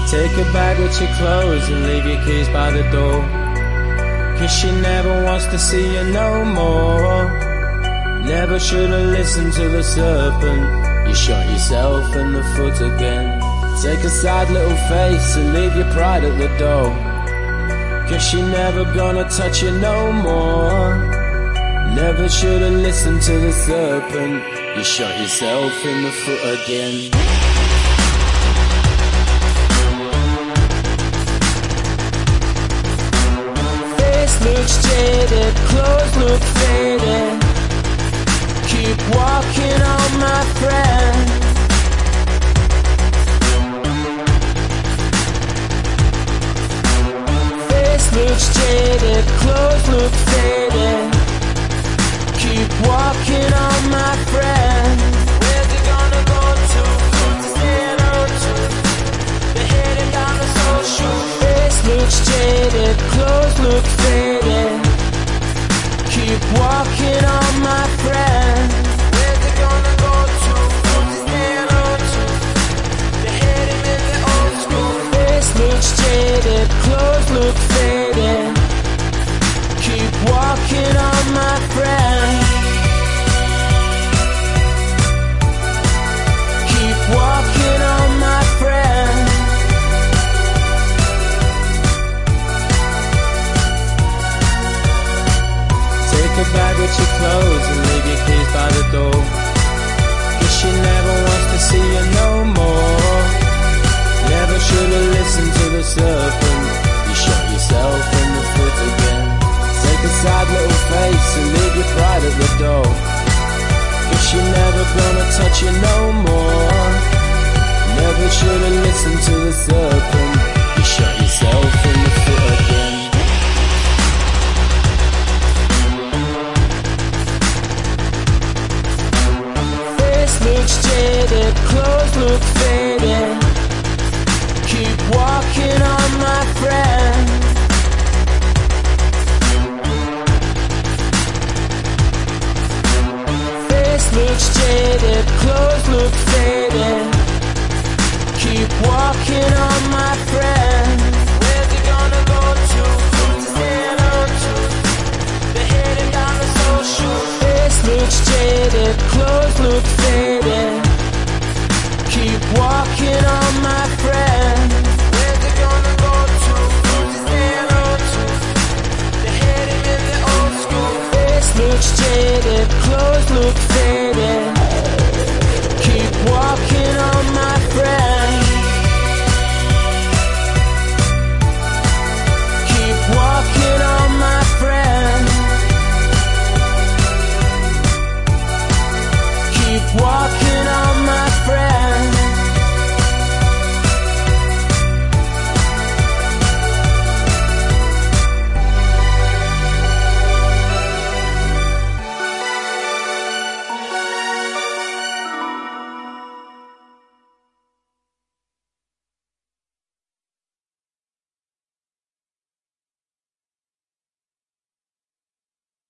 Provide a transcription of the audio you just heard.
Take a bag with your clothes and leave your keys by the door. Cause she never wants to see you no more. Never should've listened to the serpent. You shot yourself in the foot again. Take a sad little face and leave your pride at the door. Cause she never gonna touch you no more. Never should've listened to the serpent. You shot yourself in the foot again. Face looks jaded, clothes look faded. Keep walking on, my friend. Face looks jaded, clothes look faded. Keep walking on, my friend. Where's it gonna go to? Who's to stand on to? They're heading down the social. Face looks jaded, clothes look faded. Keep walking on, my friend. Where's it gonna go to? Who's to stand on to? They're heading in the old school. Face looks jaded, clothes look faded. Keep walking on, my friend. Keep walking on, my friend. Take a bag with your clothes and leave your keys by the door. Cause she never wants to see you no more. Never should've listened to the serpent. You shot yourself in the foot again. Take a sad little face and leave your pride at the door. Cause she never gonna touch you no more. Never should've listened to the serpent. You shot yourself in the foot again. Face looks jaded, clothes look faded. Keep walking on, my friend. Face looks jaded, clothes look faded. Keep walking on, my